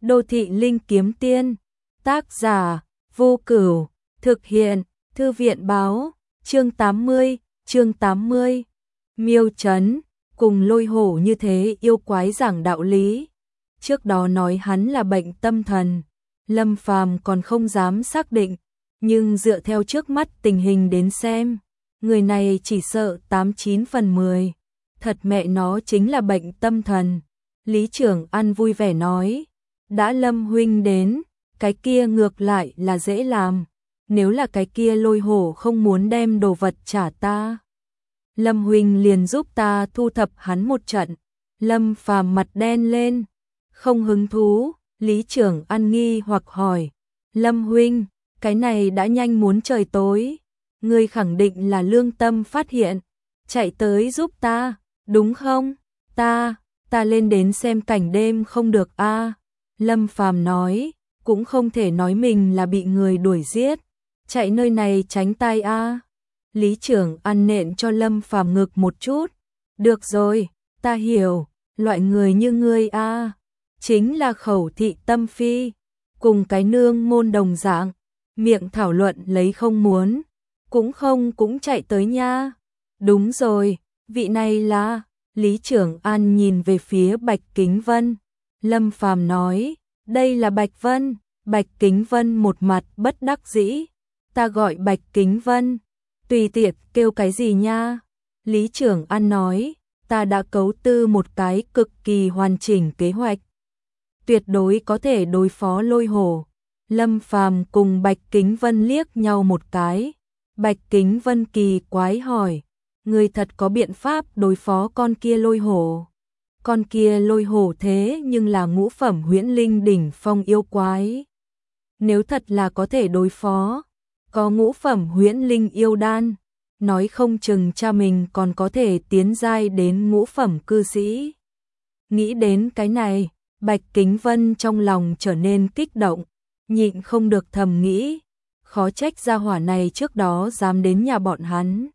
Đô thị linh kiếm tiên. Tác giả Vô Cửu. Thực hiện Thư viện báo. Chương 80. Miêu Trấn. Cùng Lôi Hổ như thế yêu quái giảng đạo lý. Trước đó nói hắn là bệnh tâm thần, Lâm Phàm còn không dám xác định, nhưng dựa theo trước mắt tình hình đến xem, người này chỉ sợ 89 phần 10. Thật mẹ nó chính là bệnh tâm thần. Lý Trưởng An vui vẻ nói, đã Lâm huynh đến, cái kia ngược lại là dễ làm, nếu là cái kia Lôi Hổ không muốn đem đồ vật trả ta, Lâm huynh liền giúp ta thu thập hắn một trận. Lâm Phàm mặt đen lên, không hứng thú. Lý Trưởng An nghi hoặc hỏi, Lâm huynh, cái này đã nhanh muốn trời tối, ngươi khẳng định là lương tâm phát hiện, chạy tới giúp ta, đúng không? Ta lên đến xem cảnh đêm không được a. Lâm Phàm nói, cũng không thể nói mình là bị người đuổi giết, chạy nơi này tránh tai a. Lý Trưởng An nện cho Lâm Phàm ngực một chút, được rồi, ta hiểu, loại người như ngươi a, chính là khẩu thị tâm phi, cùng cái nương môn đồng dạng, miệng thảo luận lấy không muốn, cũng chạy tới nha. Đúng rồi, vị này là, Lý Trưởng An nhìn về phía Bạch Kính Vân. Lâm Phàm nói, đây là Bạch Vân. Bạch Kính Vân một mặt bất đắc dĩ, ta gọi Bạch Kính Vân, tùy tiện kêu cái gì nha. Lý Trưởng An nói, ta đã cấu tư một cái cực kỳ hoàn chỉnh kế hoạch, tuyệt đối có thể đối phó Lôi Hổ. Lâm Phàm cùng Bạch Kính Vân liếc nhau một cái. Bạch Kính Vân kỳ quái hỏi, người thật có biện pháp đối phó con kia Lôi Hổ? Con kia Lôi Hổ thế nhưng là ngũ phẩm huyễn linh đỉnh phong yêu quái. Nếu thật là có thể đối phó, có ngũ phẩm huyễn linh yêu đan, nói không chừng cha mình còn có thể tiến giai đến ngũ phẩm cư sĩ. Nghĩ đến cái này, Bạch Kính Vân trong lòng trở nên kích động, nhịn không được thầm nghĩ, khó trách gia hỏa này trước đó dám đến nhà bọn hắn,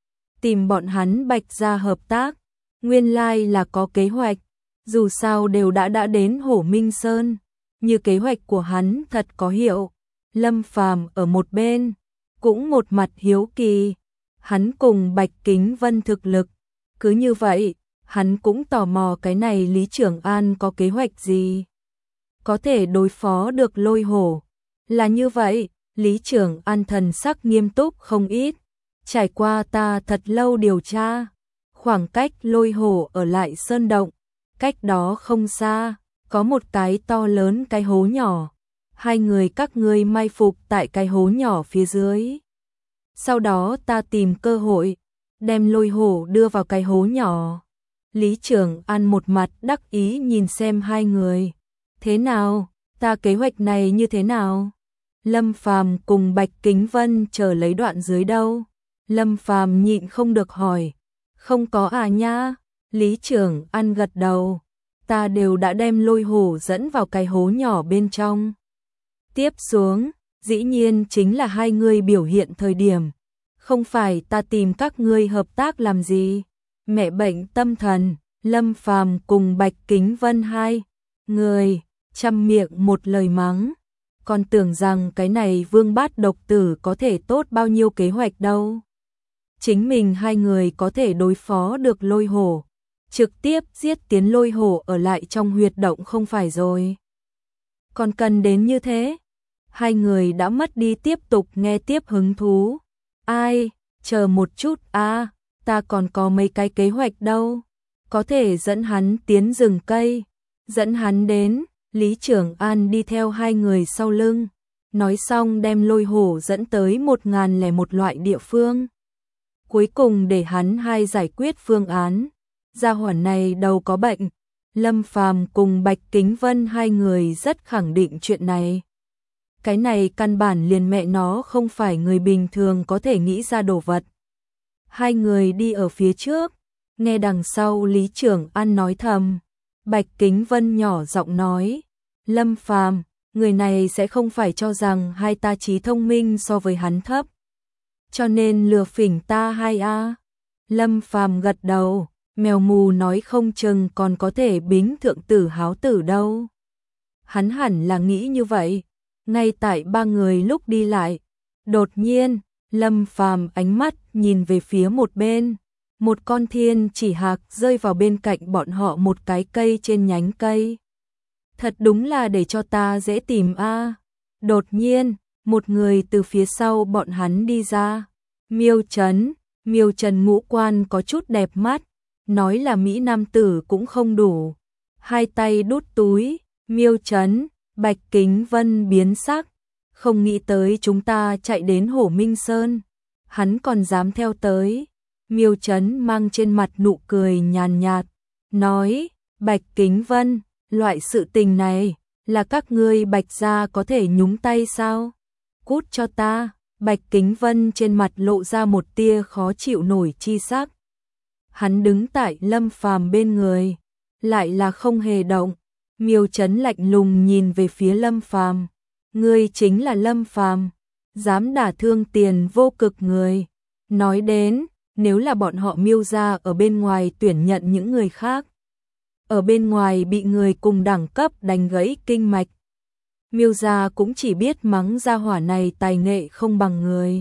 tìm bọn hắn Bạch gia hợp tác, nguyên lai là có kế hoạch, dù sao đều đã đến Hổ Minh Sơn, như kế hoạch của hắn thật có hiệu. Lâm Phàm ở một bên, cũng một mặt hiếu kỳ, hắn cùng Bạch Kính Vân thực lực, cứ như vậy, hắn cũng tò mò cái này Lý Trưởng An có kế hoạch gì, có thể đối phó được Lôi Hổ. Là như vậy, Lý Trưởng An thần sắc nghiêm túc không ít, trải qua ta thật lâu điều tra, khoảng cách Lôi Hổ ở lại sơn động, cách đó không xa, có một cái to lớn cái hố nhỏ, hai người các ngươi mai phục tại cái hố nhỏ phía dưới. Sau đó ta tìm cơ hội, đem Lôi Hổ đưa vào cái hố nhỏ. Lý Trưởng An một mặt đắc ý nhìn xem hai người. Thế nào, ta kế hoạch này như thế nào? Lâm Phàm cùng Bạch Kính Vân chờ lấy đoạn dưới đâu? Lâm Phàm nhịn không được hỏi. Không có à nha? Lý Trưởng An gật đầu. Ta đều đã đem Lôi Hổ dẫn vào cái hố nhỏ bên trong. Tiếp xuống, dĩ nhiên chính là hai người biểu hiện thời điểm. Không phải ta tìm các ngươi hợp tác làm gì? Mẹ bệnh tâm thần. Lâm Phàm cùng Bạch Kính Vân hai người trăm miệng một lời mắng, còn tưởng rằng cái này Vương Bát độc tử có thể tốt bao nhiêu kế hoạch đâu. Chính mình hai người có thể đối phó được Lôi Hổ, trực tiếp giết tiến Lôi Hổ ở lại trong huyệt động không phải rồi. Còn cần đến như thế? Hai người đã mất đi tiếp tục nghe tiếp hứng thú. Ai, chờ một chút a, ta còn có mấy cái kế hoạch đâu. Có thể dẫn hắn tiến rừng cây, dẫn hắn đến. Lý Trưởng An đi theo hai người sau lưng, nói xong đem Lôi Hổ dẫn tới 1001 loại địa phương. Cuối cùng để hắn hai giải quyết phương án. Gia hỏa này đầu có bệnh. Lâm Phàm cùng Bạch Kính Vân hai người rất khẳng định chuyện này. Cái này căn bản liền mẹ nó không phải người bình thường có thể nghĩ ra đồ vật. Hai người đi ở phía trước, nghe đằng sau Lý Trưởng An nói thầm. Bạch Kính Vân nhỏ giọng nói, Lâm Phàm, người này sẽ không phải cho rằng hai ta trí thông minh so với hắn thấp, cho nên lừa phỉnh ta hai a. Lâm Phàm gật đầu, mèo mù nói không chừng còn có thể bính thượng tử háo tử đâu. hắn hẳn là nghĩ như vậy. Ngay tại ba người lúc đi lại, đột nhiên, Lâm Phàm ánh mắt nhìn về phía một bên. Một con thiên chỉ hạc rơi vào bên cạnh bọn họ một cái cây trên nhánh cây. Thật đúng là để cho ta dễ tìm a. Đột nhiên, một người từ phía sau bọn hắn đi ra. Miêu Trấn ngũ quan có chút đẹp mắt, nói là mỹ nam tử cũng không đủ. Hai tay đút túi, Miêu Trấn, Bạch Kính Vân biến sắc, không nghĩ tới chúng ta chạy đến Hổ Minh Sơn, hắn còn dám theo tới. Miêu Trấn mang trên mặt nụ cười nhàn nhạt, nói, Bạch Kính Vân, loại sự tình này, là các ngươi Bạch gia có thể nhúng tay sao? Cút cho ta. Bạch Kính Vân trên mặt lộ ra một tia khó chịu nổi chi sắc. Hắn đứng tại Lâm Phàm bên người, lại là không hề động. Miêu Trấn lạnh lùng nhìn về phía Lâm Phàm, ngươi chính là Lâm Phàm, dám đả thương Tiền Vô Cực người. Nói đến, nếu là bọn họ Miêu gia ở bên ngoài tuyển nhận những người khác, ở bên ngoài bị người cùng đẳng cấp đánh gãy kinh mạch, Miêu gia cũng chỉ biết mắng gia hỏa này tài nghệ không bằng người.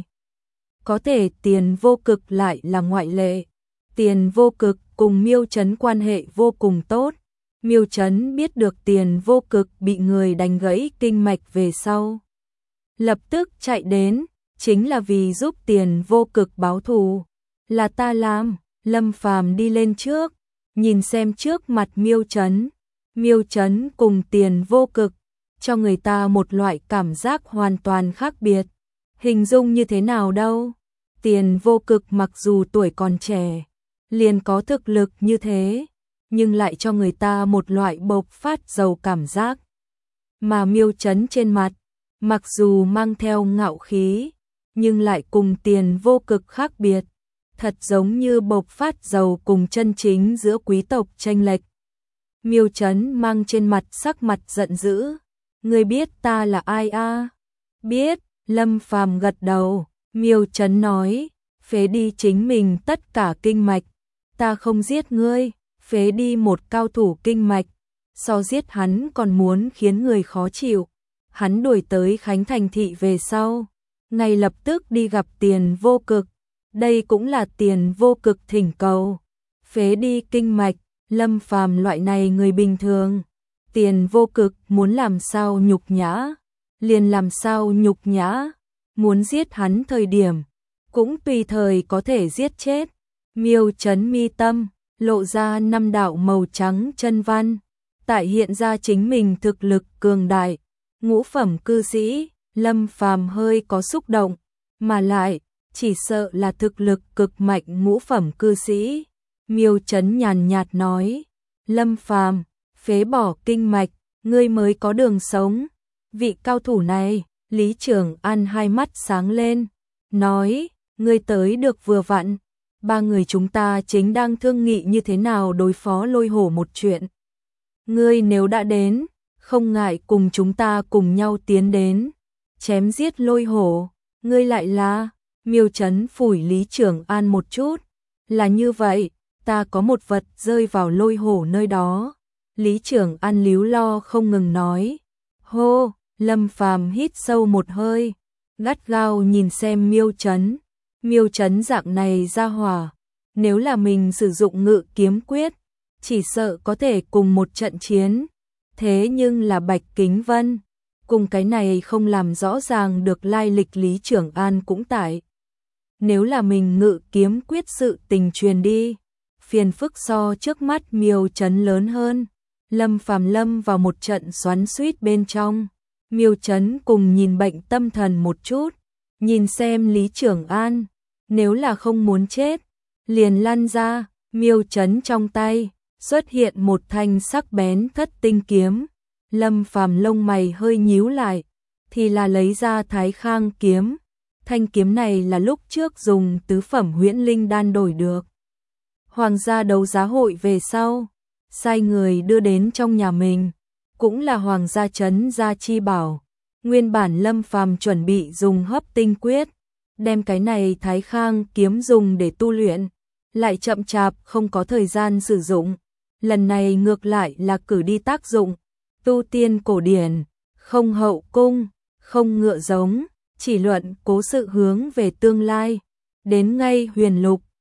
Có thể Tiền Vô Cực lại là ngoại lệ. Tiền Vô Cực cùng Miêu Trấn quan hệ vô cùng tốt. Miêu Trấn biết được Tiền Vô Cực bị người đánh gãy kinh mạch về sau, lập tức chạy đến, chính là vì giúp Tiền Vô Cực báo thù. Là ta làm. Lâm Phàm đi lên trước, nhìn xem trước mặt Miêu Trấn. Miêu Trấn cùng Tiền Vô Cực, cho người ta một loại cảm giác hoàn toàn khác biệt. Hình dung như thế nào đâu? Tiền Vô Cực mặc dù tuổi còn trẻ, liền có thực lực như thế, nhưng lại cho người ta một loại bộc phát giàu cảm giác. Mà Miêu Trấn trên mặt, mặc dù mang theo ngạo khí, nhưng lại cùng Tiền Vô Cực khác biệt, thật giống như bộc phát giàu cùng chân chính giữa quý tộc chênh lệch. Miêu Trấn mang trên mặt sắc mặt giận dữ, ngươi biết ta là ai a? Biết. Lâm Phàm gật đầu. Miêu Trấn nói, phế đi chính mình tất cả kinh mạch, ta không giết ngươi. Phế đi một cao thủ kinh mạch, so giết hắn còn muốn khiến người khó chịu. Hắn đuổi tới Khánh Thành thị về sau, ngay lập tức đi gặp Tiền Vô Cực. Đây cũng là Tiền Vô Cực thỉnh cầu. Phế đi kinh mạch, Lâm Phàm loại này người bình thường, Tiền Vô Cực muốn làm sao nhục nhã, liền làm sao nhục nhã. Muốn giết hắn thời điểm, cũng tùy thời có thể giết chết. Miêu Trấn mi tâm, lộ ra 5 đạo màu trắng chân văn, tại hiện ra chính mình thực lực cường đại. Ngũ phẩm cư sĩ, Lâm Phàm hơi có xúc động, mà lại, chỉ sợ là thực lực cực mạnh ngũ phẩm cư sĩ. Miêu Trấn nhàn nhạt nói, Lâm Phàm, phế bỏ kinh mạch, ngươi mới có đường sống. Vị cao thủ này, Lý Trường An hai mắt sáng lên, nói, ngươi tới được vừa vặn, ba người chúng ta chính đang thương nghị như thế nào đối phó Lôi Hổ một chuyện. Ngươi nếu đã đến, không ngại cùng chúng ta cùng nhau tiến đến, chém giết Lôi Hổ. Ngươi lại là? Miêu Trấn phủi Lý Trường An một chút, là như vậy, ta có một vật rơi vào Lôi Hổ nơi đó. Lý Trường An líu lo không ngừng nói. Hô. Lâm Phàm hít sâu một hơi, gắt gao nhìn xem Miêu Trấn. Miêu Trấn dạng này ra hỏa, nếu là mình sử dụng Ngự Kiếm Quyết, chỉ sợ có thể cùng một trận chiến. Thế nhưng là Bạch Kính Vân, cùng cái này không làm rõ ràng được lai lịch Lý Trường An cũng tại. Nếu là mình Ngự Kiếm Quyết sự tình truyền đi, phiền phức so trước mắt Miêu Trấn lớn hơn. Lâm Phàm lâm vào một trận xoắn xuýt bên trong. Miêu Trấn cùng nhìn bệnh tâm thần một chút, nhìn xem Lý Trường An, nếu là không muốn chết, liền lăn ra. Miêu Trấn trong tay xuất hiện một thanh sắc bén thất tinh kiếm. Lâm Phàm lông mày hơi nhíu lại, thì là lấy ra Thái Khang kiếm. Thanh kiếm này là lúc trước dùng tứ phẩm huyễn linh đan đổi được. Hoàng gia đấu giá hội về sau, sai người đưa đến trong nhà mình, cũng là Hoàng gia trấn gia chi bảo. Nguyên bản Lâm Phàm chuẩn bị dùng Hấp Tinh Quyết, đem cái này Thái Khang kiếm dùng để tu luyện, lại chậm chạp không có thời gian sử dụng. Lần này ngược lại là cử đi tác dụng, tu tiên cổ điển, không hậu cung, không ngựa giống, chỉ luận cố sự hướng về tương lai. Đến ngay huyền lục,